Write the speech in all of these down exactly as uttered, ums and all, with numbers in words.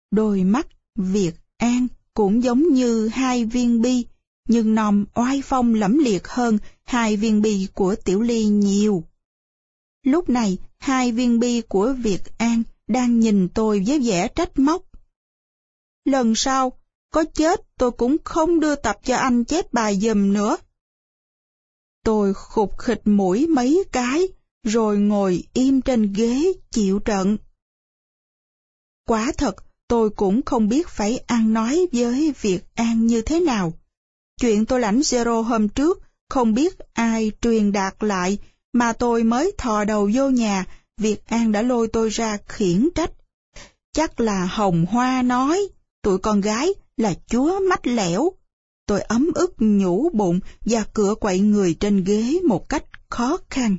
Đôi mắt Việt An cũng giống như hai viên bi, nhưng nòm oai phong lẫm liệt hơn hai viên bi của Tiểu Ly nhiều. Lúc này, hai viên bi của Việt An đang nhìn tôi với vẻ trách móc. Lần sau, có chết tôi cũng không đưa tập cho anh chép bài giùm nữa. Tôi khục khịch mũi mấy cái, rồi ngồi im trên ghế chịu trận. Quả thật, tôi cũng không biết phải ăn nói với Việt An như thế nào. Chuyện tôi lãnh zero hôm trước, không biết ai truyền đạt lại, mà tôi mới thò đầu vô nhà, Việt An đã lôi tôi ra khiển trách. Chắc là Hồng Hoa nói, tụi con gái là chúa mách lẻo. Tôi ấm ức nhủ bụng và cựa quậy người trên ghế một cách khó khăn.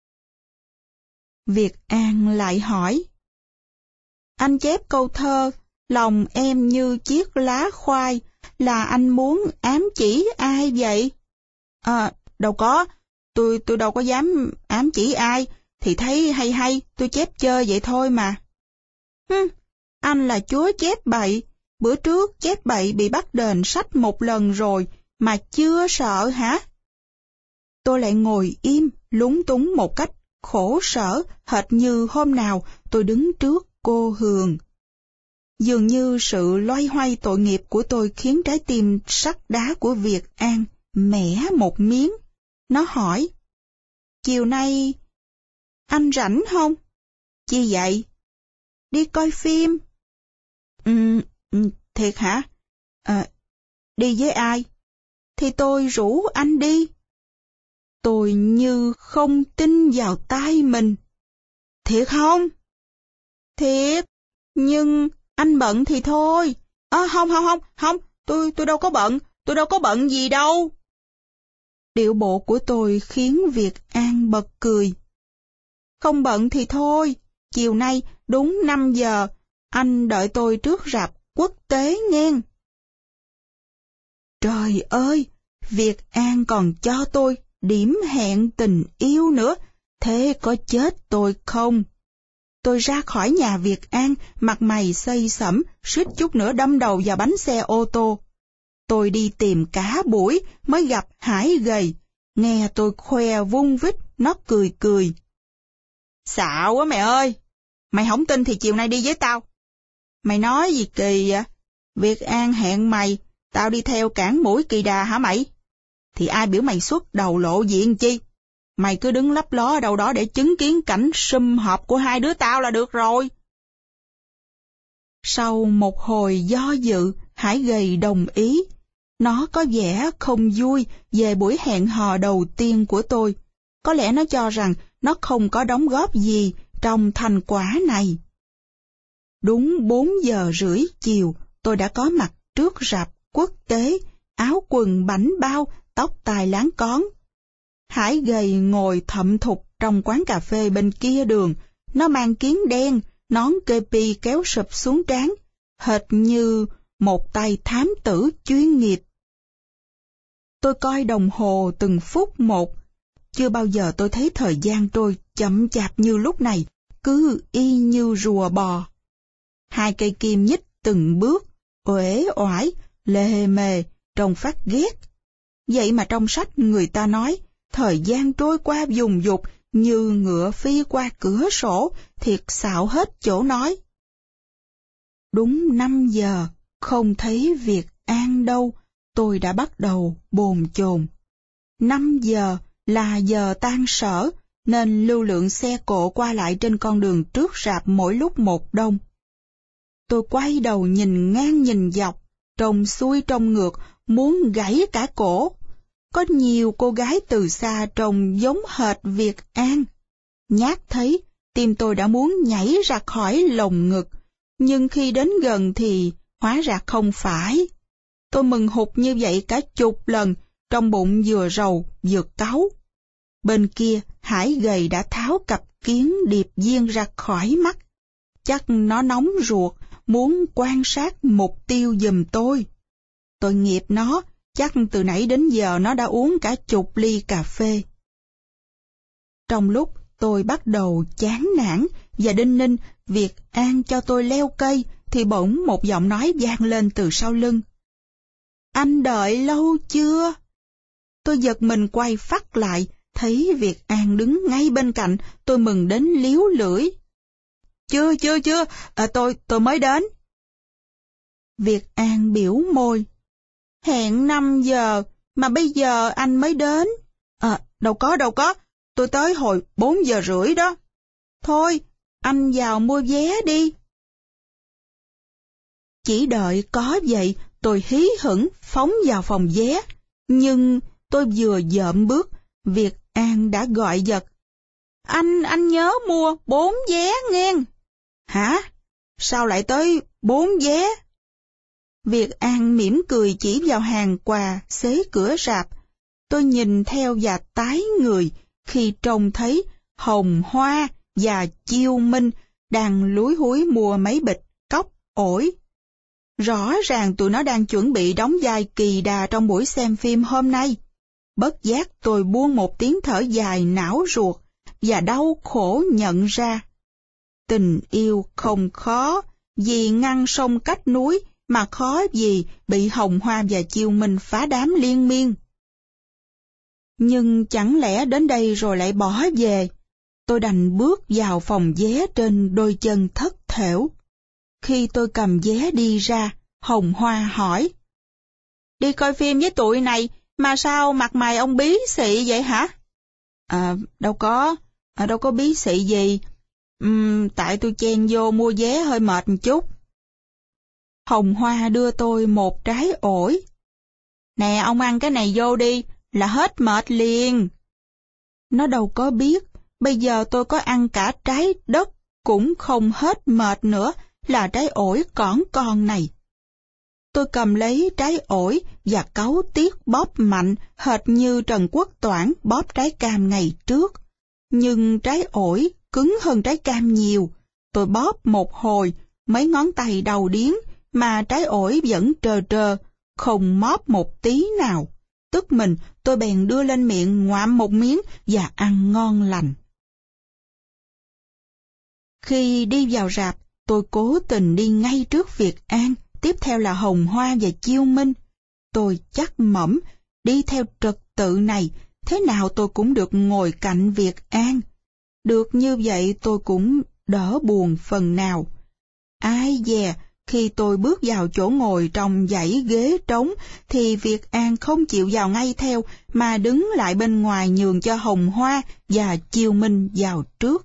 Việt An lại hỏi. Anh chép câu thơ, lòng em như chiếc lá khoai, là anh muốn ám chỉ ai vậy? À, đâu có, tôi tôi đâu có dám ám chỉ ai, thì thấy hay hay, tôi chép chơi vậy thôi mà. Hừm, anh là chúa chép bậy, bữa trước chép bậy bị bắt đền sách một lần rồi, mà chưa sợ hả? Tôi lại ngồi im, lúng túng một cách khổ sở, hệt như hôm nào tôi đứng trước cô Hường. Dường như sự loay hoay tội nghiệp của tôi khiến trái tim sắt đá của Việt An mẻ một miếng. Nó hỏi, chiều nay anh rảnh không? Chi vậy? Đi coi phim. Ừ, thiệt hả? À, đi với ai? Thì tôi rủ anh đi. Tôi như không tin vào tai mình. Thiệt không? Thiệt, nhưng anh bận thì thôi. À, không, không, không, không, tôi tôi đâu có bận, tôi đâu có bận gì đâu. Điệu bộ của tôi khiến Việt An bật cười. Không bận thì thôi, chiều nay đúng năm giờ, anh đợi tôi trước rạp Quốc tế nghe. Trời ơi, Việt An còn cho tôi điểm hẹn tình yêu nữa, thế có chết tôi không? Tôi ra khỏi nhà Việt An, mặt mày xây sẩm, suýt chút nữa đâm đầu vào bánh xe ô tô. Tôi đi tìm cả buổi mới gặp Hải gầy, nghe tôi khoe vung vít, nó cười cười. Xạo quá mẹ ơi, mày không tin thì chiều nay đi với tao. Mày nói gì kỳ vậy? Việt An hẹn mày, tao đi theo cản mũi kỳ đà hả mày? Thì ai biểu mày xuất đầu lộ diện chi? Mày cứ đứng lấp ló ở đâu đó để chứng kiến cảnh sum họp của hai đứa tao là được rồi. Sau một hồi do dự, Hải gầy đồng ý. Nó có vẻ không vui về buổi hẹn hò đầu tiên của tôi. Có lẽ nó cho rằng nó không có đóng góp gì trong thành quả này. Đúng bốn giờ rưỡi chiều, tôi đã có mặt trước rạp Quốc tế, áo quần bảnh bao, tóc tai láng cón. Hải gầy ngồi thậm thục trong quán cà phê bên kia đường. Nó mang kiếng đen, nón kepi kéo sụp xuống trán, hệt như một tay thám tử chuyên nghiệp. Tôi coi đồng hồ từng phút một. Chưa bao giờ tôi thấy thời gian trôi chậm chạp như lúc này, cứ y như rùa bò. Hai cây kim nhích từng bước, uể oải, lề mề, trông phát ghét. Vậy mà trong sách người ta nói, thời gian trôi qua dùng dục như ngựa phi qua cửa sổ, thiệt xạo hết chỗ nói. Đúng năm giờ, không thấy Việt An đâu, tôi đã bắt đầu bồn chồn. Năm giờ là giờ tan sở, nên lưu lượng xe cộ qua lại trên con đường trước rạp mỗi lúc một đông. Tôi quay đầu nhìn ngang nhìn dọc, trông xuôi trông ngược, muốn gãy cả cổ. Có nhiều cô gái từ xa trông giống hệt Việt An. Nhát thấy, tim tôi đã muốn nhảy ra khỏi lồng ngực, nhưng khi đến gần thì hóa ra không phải. Tôi mừng hụt như vậy cả chục lần, trong bụng vừa rầu vừa cáu. Bên kia, Hải gầy đã tháo cặp kiến điệp viên ra khỏi mắt. Chắc nó nóng ruột, muốn quan sát mục tiêu giùm tôi. Tội nghiệp nó, chắc từ nãy đến giờ nó đã uống cả chục ly cà phê. Trong lúc tôi bắt đầu chán nản và đinh ninh Việt An cho tôi leo cây, thì bỗng một giọng nói vang lên từ sau lưng. Anh đợi lâu chưa? Tôi giật mình quay phắt lại, thấy Việt An đứng ngay bên cạnh, tôi mừng đến líu lưỡi. Chưa, chưa, chưa, à, tôi, tôi mới đến. Việt An biểu môi. Hẹn năm giờ, mà bây giờ anh mới đến. À, đâu có, đâu có, tôi tới hồi bốn giờ rưỡi đó. Thôi, anh vào mua vé đi. Chỉ đợi có vậy, tôi hí hửng phóng vào phòng vé. Nhưng tôi vừa dợm bước, Việt An đã gọi giật. Anh, anh nhớ mua bốn vé nghe. Hả? Sao lại tới bốn vé? Việt An mỉm cười chỉ vào hàng quà xế cửa rạp. Tôi nhìn theo và tái người khi trông thấy Hồng Hoa và Chiêu Minh đang lúi húi mua mấy bịch cốc ổi. Rõ ràng tụi nó đang chuẩn bị đóng vai kỳ đà trong buổi xem phim hôm nay. Bất giác tôi buông một tiếng thở dài não ruột và đau khổ nhận ra. Tình yêu không khó, vì ngăn sông cách núi, mà khó gì bị Hồng Hoa và Chiêu Minh phá đám liên miên. Nhưng chẳng lẽ đến đây rồi lại bỏ về? Tôi đành bước vào phòng vé trên đôi chân thất thểu. Khi tôi cầm vé đi ra, Hồng Hoa hỏi. Đi coi phim với tụi này, mà sao mặt mày ông bí xị vậy hả? À, đâu có, à, đâu có bí xị gì. Uhm, tại tôi chen vô mua vé hơi mệt một chút. Hồng Hoa đưa tôi một trái ổi. Nè, ông ăn cái này vô đi, là hết mệt liền. Nó đâu có biết, bây giờ tôi có ăn cả trái đất, cũng không hết mệt nữa, là trái ổi cỏn con này. Tôi cầm lấy trái ổi và cáu tiếc bóp mạnh, hệt như Trần Quốc Toản bóp trái cam ngày trước. Nhưng trái ổi cứng hơn trái cam nhiều. Tôi bóp một hồi, mấy ngón tay đau điếng, mà trái ổi vẫn trơ trơ, không móp một tí nào. Tức mình, tôi bèn đưa lên miệng ngoạm một miếng và ăn ngon lành. Khi đi vào rạp, tôi cố tình đi ngay trước Việt An, tiếp theo là Hồng Hoa và Chiêu Minh. Tôi chắc mẩm, đi theo trật tự này, thế nào tôi cũng được ngồi cạnh Việt An. Được như vậy tôi cũng đỡ buồn phần nào. Ai dè, khi tôi bước vào chỗ ngồi trong dãy ghế trống, thì Việt An không chịu vào ngay theo, mà đứng lại bên ngoài nhường cho Hồng Hoa và Chiêu Minh vào trước.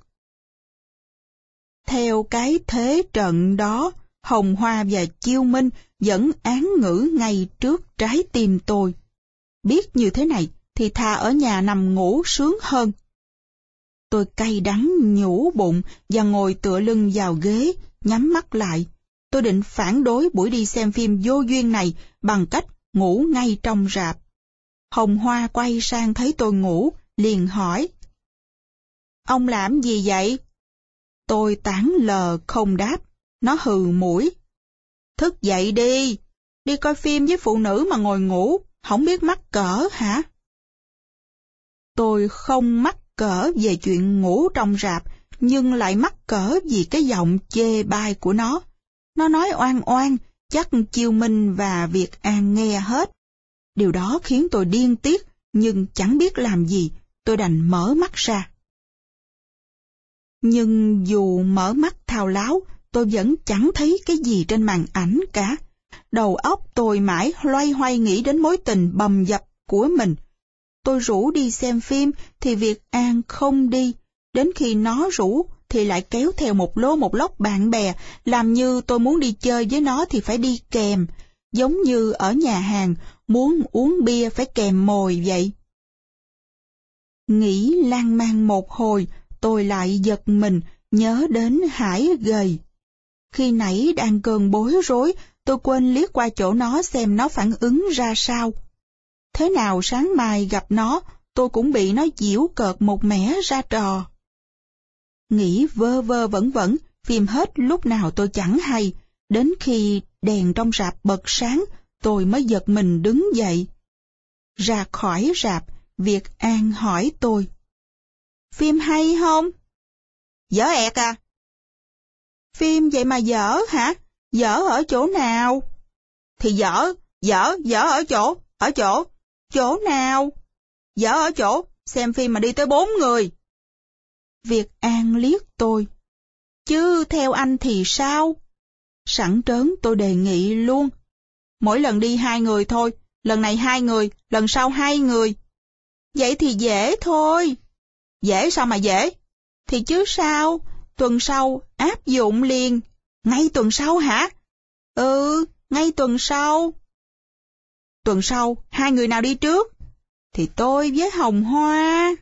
Theo cái thế trận đó, Hồng Hoa và Chiêu Minh vẫn án ngữ ngay trước trái tim tôi. Biết như thế này thì thà ở nhà nằm ngủ sướng hơn. Tôi cay đắng nhủ bụng và ngồi tựa lưng vào ghế, nhắm mắt lại. Tôi định phản đối buổi đi xem phim vô duyên này bằng cách ngủ ngay trong rạp. Hồng Hoa quay sang thấy tôi ngủ, liền hỏi. Ông làm gì vậy? Tôi tảng lờ không đáp, nó hừ mũi. Thức dậy đi, đi coi phim với phụ nữ mà ngồi ngủ, không biết mắc cỡ hả? Tôi không mắc cỡ về chuyện ngủ trong rạp, nhưng lại mắc cỡ vì cái giọng chê bai của nó. Nó nói oan oan, chắc Chiêu Minh và Việt An nghe hết. Điều đó khiến tôi điên tiết, nhưng chẳng biết làm gì, tôi đành mở mắt ra. Nhưng dù mở mắt thao láo, tôi vẫn chẳng thấy cái gì trên màn ảnh cả. Đầu óc tôi mãi loay hoay nghĩ đến mối tình bầm dập của mình. Tôi rủ đi xem phim thì Việt An không đi, đến khi nó rủ thì lại kéo theo một lô một lốc bạn bè, làm như tôi muốn đi chơi với nó thì phải đi kèm, giống như ở nhà hàng muốn uống bia phải kèm mồi vậy. Nghĩ lan man một hồi, tôi lại giật mình nhớ đến Hải gầy. Khi nãy đang cơn bối rối, tôi quên liếc qua chỗ nó xem nó phản ứng ra sao. Thế nào sáng mai gặp nó, tôi cũng bị nó giễu cợt một mẻ ra trò. Nghĩ vơ vơ vẩn vẩn, phim hết lúc nào tôi chẳng hay, đến khi đèn trong rạp bật sáng, tôi mới giật mình đứng dậy. Ra khỏi rạp, Việt An hỏi tôi. Phim hay không? Dở ẹc à? Phim vậy mà dở hả? Dở ở chỗ nào? Thì dở, dở, dở ở chỗ, ở chỗ, chỗ nào? Dở ở chỗ, xem phim mà đi tới bốn người. Việt An liếc tôi. Chứ theo anh thì sao? Sẵn trớn tôi đề nghị luôn. Mỗi lần đi hai người thôi, lần này hai người, lần sau hai người. Vậy thì dễ thôi. Dễ sao mà dễ? Thì chứ sao, tuần sau áp dụng liền. Ngay tuần sau hả? Ừ, ngay tuần sau. Tuần sau, hai người nào đi trước? Thì tôi với Hồng Hoa.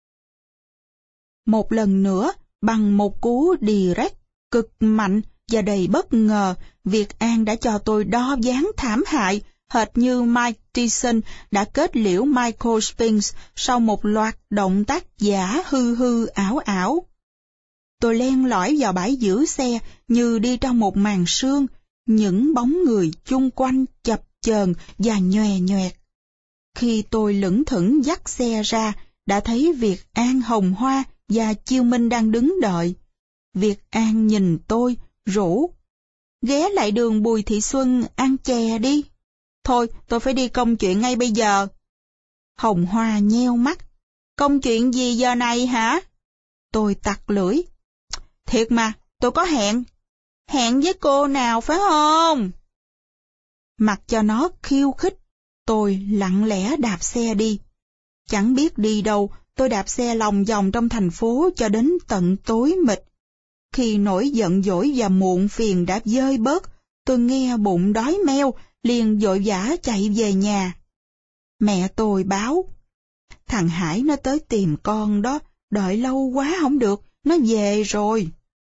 Một lần nữa, bằng một cú direct cực mạnh và đầy bất ngờ, Việt An đã cho tôi đo dáng thảm hại, hệt như Mike Tyson đã kết liễu Michael Spinks sau một loạt động tác giả hư hư ảo ảo. Tôi len lỏi vào bãi giữ xe như đi trong một màn sương, những bóng người chung quanh chập chờn và nhòe nhoẹt. Khi tôi lững thững dắt xe ra, đã thấy Việt An, Hồng Hoa và Chiêu Minh đang đứng đợi. Việt An nhìn tôi, rủ. Ghé lại đường Bùi Thị Xuân ăn chè đi. Thôi, tôi phải đi công chuyện ngay bây giờ. Hồng Hoa nheo mắt. Công chuyện gì giờ này hả? Tôi tặc lưỡi. Thiệt mà, tôi có hẹn. Hẹn với cô nào phải không? Mặc cho nó khiêu khích, tôi lặng lẽ đạp xe đi. Chẳng biết đi đâu, tôi đạp xe lòng vòng trong thành phố cho đến tận tối mịt. Khi nỗi giận dỗi và muộn phiền đã vơi bớt, tôi nghe bụng đói meo, liền vội vã chạy về nhà. Mẹ tôi báo, thằng Hải nó tới tìm con đó, đợi lâu quá không được, nó về rồi.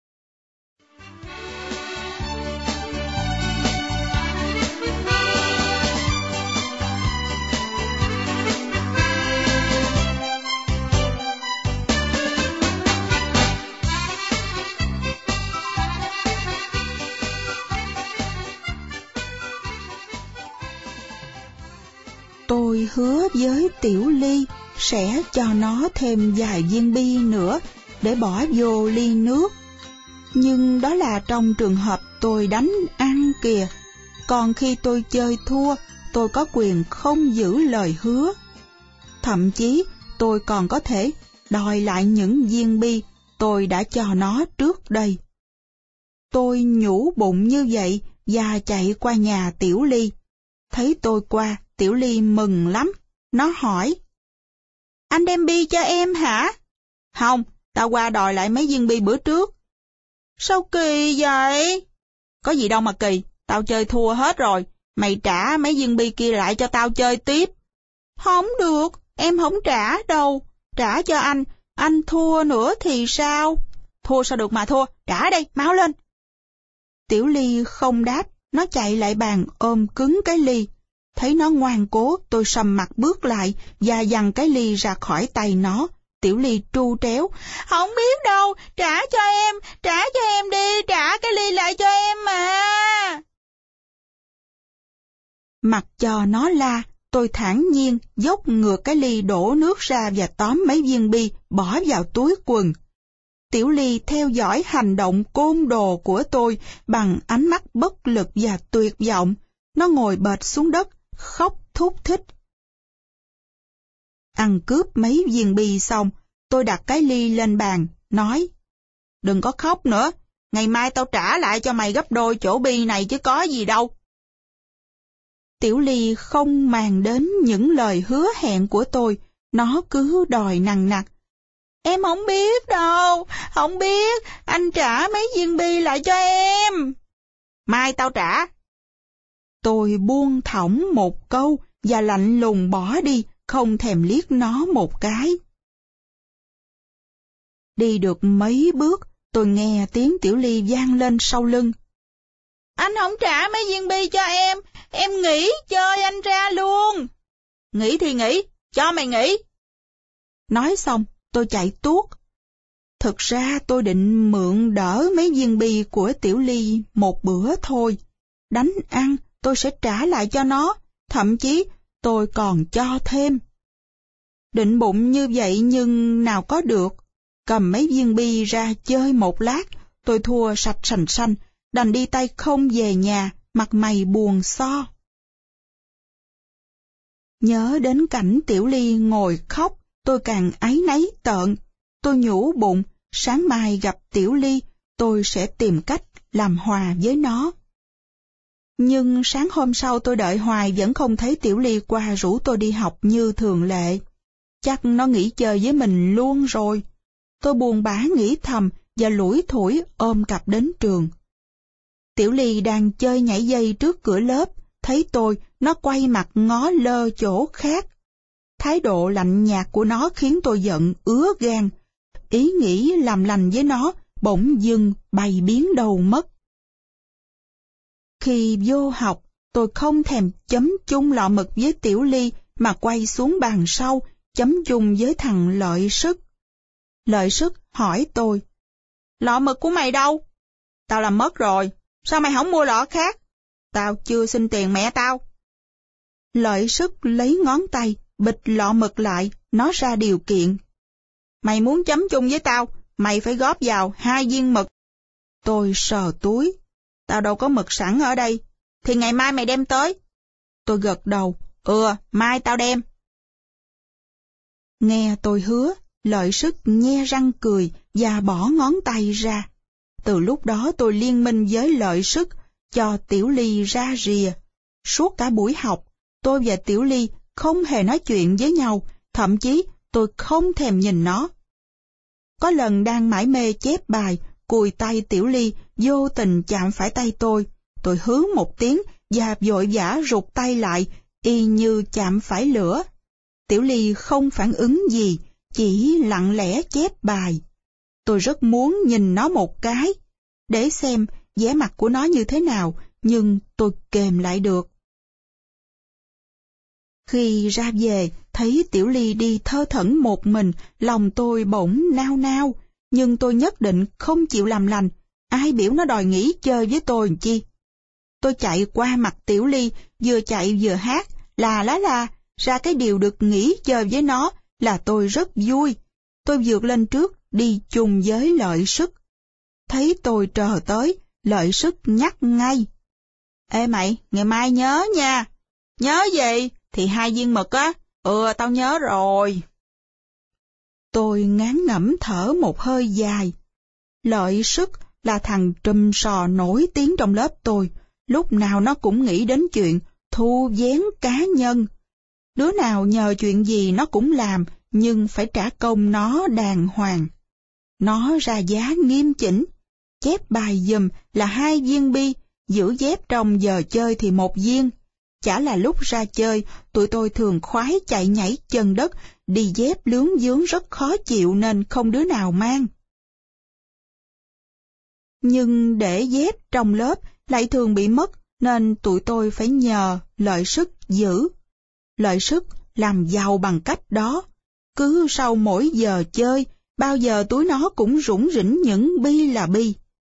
Tôi hứa với Tiểu Ly sẽ cho nó thêm vài viên bi nữa để bỏ vô ly nước. Nhưng đó là trong trường hợp tôi đánh ăn kìa. Còn khi tôi chơi thua, tôi có quyền không giữ lời hứa. Thậm chí tôi còn có thể đòi lại những viên bi tôi đã cho nó trước đây. Tôi nhủ bụng như vậy và chạy qua nhà Tiểu Ly. Thấy tôi qua, Tiểu Ly mừng lắm. Nó hỏi, anh đem bi cho em hả? Không, tao qua đòi lại mấy viên bi bữa trước. Sao kỳ vậy? Có gì đâu mà kỳ, tao chơi thua hết rồi. Mày trả mấy viên bi kia lại cho tao chơi tiếp. Không được, em không trả đâu. Trả cho anh, anh thua nữa thì sao? Thua sao được mà thua, trả đây, máu lên. Tiểu Ly không đáp, nó chạy lại bàn ôm cứng cái ly. Thấy nó ngoan cố, tôi sầm mặt bước lại và giằng cái ly ra khỏi tay nó. Tiểu Ly tru tréo, không biết đâu, trả cho em, trả cho em đi, trả cái ly lại cho em mà. Mặc cho nó la, tôi thản nhiên dốc ngược cái ly đổ nước ra và tóm mấy viên bi bỏ vào túi quần. Tiểu Ly theo dõi hành động côn đồ của tôi bằng ánh mắt bất lực và tuyệt vọng. Nó ngồi bệt xuống đất, khóc thút thít. Ăn cướp mấy viên bi xong, tôi đặt cái ly lên bàn, nói, đừng có khóc nữa, ngày mai tao trả lại cho mày gấp đôi chỗ bi này chứ có gì đâu. Tiểu Ly không màng đến những lời hứa hẹn của tôi, nó cứ đòi nằng nặc. Em không biết đâu, không biết, anh trả mấy viên bi lại cho em. Mai tao trả. Tôi buông thõng một câu và lạnh lùng bỏ đi, không thèm liếc nó một cái. Đi được mấy bước, tôi nghe tiếng Tiểu Ly vang lên sau lưng. Anh không trả mấy viên bi cho em, em nghỉ chơi anh ra luôn. Nghỉ thì nghỉ, cho mày nghỉ. Nói xong, tôi chạy tuốt. Thực ra tôi định mượn đỡ mấy viên bi của Tiểu Ly một bữa thôi. Đánh ăn, tôi sẽ trả lại cho nó, thậm chí tôi còn cho thêm. Định bụng như vậy nhưng nào có được. Cầm mấy viên bi ra chơi một lát, tôi thua sạch sành xanh, đành đi tay không về nhà, mặt mày buồn so. Nhớ đến cảnh Tiểu Ly ngồi khóc, tôi càng áy náy tợn. Tôi nhủ bụng, sáng mai gặp Tiểu Ly, tôi sẽ tìm cách làm hòa với nó. Nhưng sáng hôm sau tôi đợi hoài vẫn không thấy Tiểu Ly qua rủ tôi đi học như thường lệ. Chắc nó nghỉ chơi với mình luôn rồi. Tôi buồn bã nghĩ thầm và lủi thủi ôm cặp đến trường. Tiểu Ly đang chơi nhảy dây trước cửa lớp, thấy tôi, nó quay mặt ngó lơ chỗ khác. Thái độ lạnh nhạt của nó khiến tôi giận ứa gan. Ý nghĩ làm lành với nó bỗng dưng bay biến đầu mất. Khi vô học, tôi không thèm chấm chung lọ mực với Tiểu Ly mà quay xuống bàn sau, chấm chung với thằng Lợi Sức. Lợi Sức hỏi tôi, lọ mực của mày đâu? Tao làm mất rồi, sao mày không mua lọ khác? Tao chưa xin tiền mẹ tao. Lợi Sức lấy ngón tay, bịch lọ mực lại, nó ra điều kiện. Mày muốn chấm chung với tao, mày phải góp vào hai viên mực. Tôi sờ túi. Tao đâu có mực sẵn ở đây, thì ngày mai mày đem tới. Tôi gật đầu, ừ, mai tao đem. Nghe tôi hứa, Lợi Sức nhe răng cười và bỏ ngón tay ra. Từ lúc đó tôi liên minh với Lợi Sức, cho Tiểu Ly ra rìa. Suốt cả buổi học, tôi và Tiểu Ly không hề nói chuyện với nhau, thậm chí tôi không thèm nhìn nó. Có lần đang mải mê chép bài, cùi tay Tiểu Ly vô tình chạm phải tay tôi. Tôi hứ một tiếng và vội vã rụt tay lại, y như chạm phải lửa. Tiểu Ly không phản ứng gì, chỉ lặng lẽ chép bài. Tôi rất muốn nhìn nó một cái, để xem vẻ mặt của nó như thế nào, nhưng tôi kềm lại được. Khi ra về, thấy Tiểu Ly đi thơ thẩn một mình, lòng tôi bỗng nao nao, nhưng tôi nhất định không chịu làm lành, ai biểu nó đòi nghỉ chơi với tôi chi. Tôi chạy qua mặt Tiểu Ly, vừa chạy vừa hát, là lá la, ra cái điều được nghỉ chơi với nó là tôi rất vui. Tôi vượt lên trước, đi chung với Lợi Sức. Thấy tôi trờ tới, Lợi Sức nhắc ngay. Ê mày, ngày mai nhớ nha. Nhớ gì? Thì hai viên mực á. Ừ, tao nhớ rồi. Tôi ngán ngẩm thở một hơi dài. Lợi Sức là thằng trùm sò nổi tiếng trong lớp tôi. Lúc nào nó cũng nghĩ đến chuyện thu vén cá nhân. Đứa nào nhờ chuyện gì nó cũng làm, nhưng phải trả công nó đàng hoàng. Nó ra giá nghiêm chỉnh. Chép bài giùm là hai viên bi, giữ dép trong giờ chơi thì một viên. Chả là lúc ra chơi, tụi tôi thường khoái chạy nhảy chân đất, đi dép lướng vướng rất khó chịu nên không đứa nào mang. Nhưng để dép trong lớp lại thường bị mất, nên tụi tôi phải nhờ Lợi Sức giữ. Lợi Sức làm giàu bằng cách đó. Cứ sau mỗi giờ chơi, bao giờ túi nó cũng rủng rỉnh những bi là bi.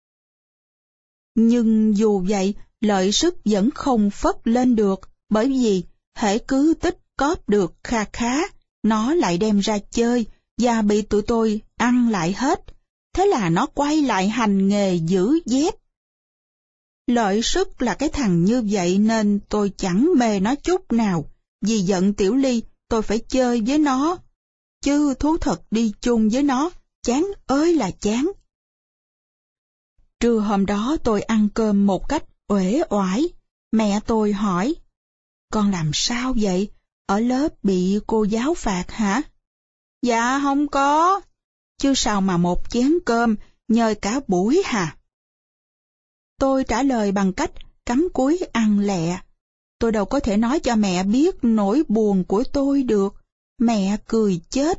Nhưng dù vậy, Lợi Sức vẫn không phất lên được, bởi vì hễ cứ tích cóp được kha khá, nó lại đem ra chơi và bị tụi tôi ăn lại hết. Thế là nó quay lại hành nghề giữ dép. Lợi Sức là cái thằng như vậy nên tôi chẳng mê nó chút nào. Vì giận Tiểu Ly, tôi phải chơi với nó. Chứ thú thật đi chung với nó, chán ơi là chán. Trưa hôm đó tôi ăn cơm một cách uể oải. Mẹ tôi hỏi, con làm sao vậy? Ở lớp bị cô giáo phạt hả? Dạ không có. Chứ sao mà một chén cơm nhơi cả buổi hả? Tôi trả lời bằng cách cắm cúi ăn lẹ. Tôi đâu có thể nói cho mẹ biết nỗi buồn của tôi được. Mẹ cười chết.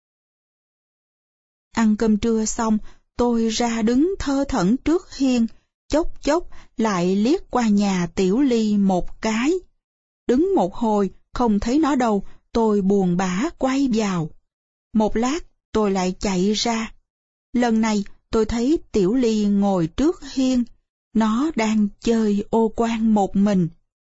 Ăn cơm trưa xong, tôi ra đứng thơ thẩn trước hiên, chốc chốc lại liếc qua nhà Tiểu Ly một cái. Đứng một hồi, không thấy nó đâu, tôi buồn bã quay vào. Một lát, tôi lại chạy ra. Lần này, tôi thấy Tiểu Ly ngồi trước hiên. Nó đang chơi ô quan một mình.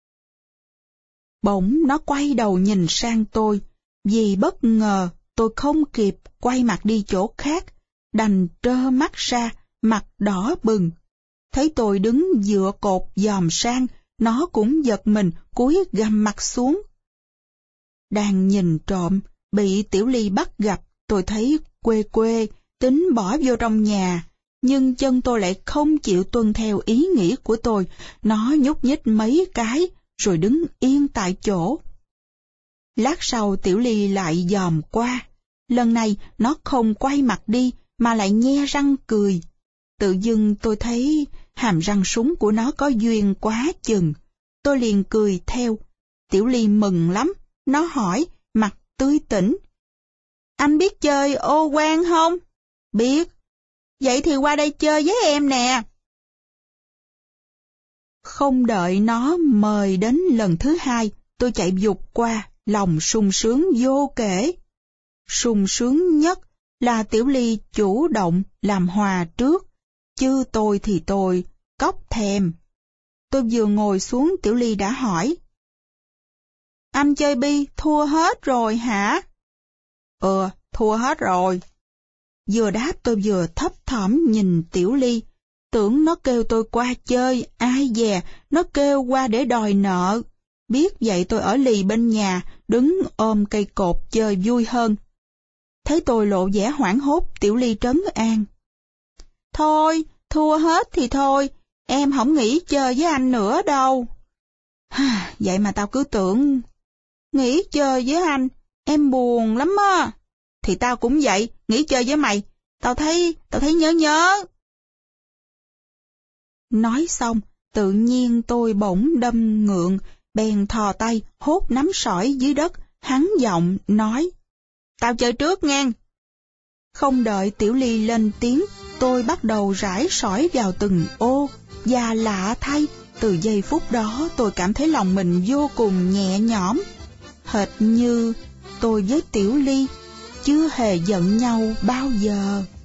Bỗng nó quay đầu nhìn sang tôi. Vì bất ngờ, tôi không kịp quay mặt đi chỗ khác, đành trơ mắt ra, mặt đỏ bừng. Thấy tôi đứng dựa cột dòm sang, nó cũng giật mình cúi gằm mặt xuống. Đang nhìn trộm, bị Tiểu Ly bắt gặp, tôi thấy quê quê, tính bỏ vô trong nhà. Nhưng chân tôi lại không chịu tuân theo ý nghĩ của tôi, nó nhúc nhích mấy cái, rồi đứng yên tại chỗ. Lát sau Tiểu Ly lại dòm qua, lần này nó không quay mặt đi, mà lại nhe răng cười. Tự dưng tôi thấy hàm răng súng của nó có duyên quá chừng. Tôi liền cười theo. Tiểu Ly mừng lắm, nó hỏi, mặt tươi tỉnh. Anh biết chơi ô quan không? Biết. Vậy thì qua đây chơi với em nè. Không đợi nó mời đến lần thứ hai, tôi chạy vụt qua, lòng sung sướng vô kể. Sung sướng nhất là Tiểu Ly chủ động làm hòa trước, chứ tôi thì tôi cóc thèm. Tôi vừa ngồi xuống, Tiểu Ly đã hỏi. Anh chơi bi thua hết rồi hả? Ừ, thua hết rồi. Vừa đáp tôi vừa thấp thỏm nhìn Tiểu Ly, tưởng nó kêu tôi qua chơi, ai dè, nó kêu qua để đòi nợ. Biết vậy tôi ở lì bên nhà, đứng ôm cây cột chơi vui hơn. Thấy tôi lộ vẻ hoảng hốt, Tiểu Ly trấn an. Thôi, thua hết thì thôi, em không nghĩ chơi với anh nữa đâu. Vậy mà tao cứ tưởng, nghĩ chơi với anh, em buồn lắm á. Thì tao cũng vậy, nghĩ chơi với mày, tao thấy, tao thấy nhớ nhớ. Nói xong, tự nhiên tôi bỗng đâm ngượng, bèn thò tay, hốt nắm sỏi dưới đất, hắn giọng, nói. Tao chơi trước ngang. Không đợi Tiểu Ly lên tiếng, tôi bắt đầu rải sỏi vào từng ô, và lạ thay, từ giây phút đó tôi cảm thấy lòng mình vô cùng nhẹ nhõm. Hệt như tôi với Tiểu Ly chưa hề giận nhau bao giờ.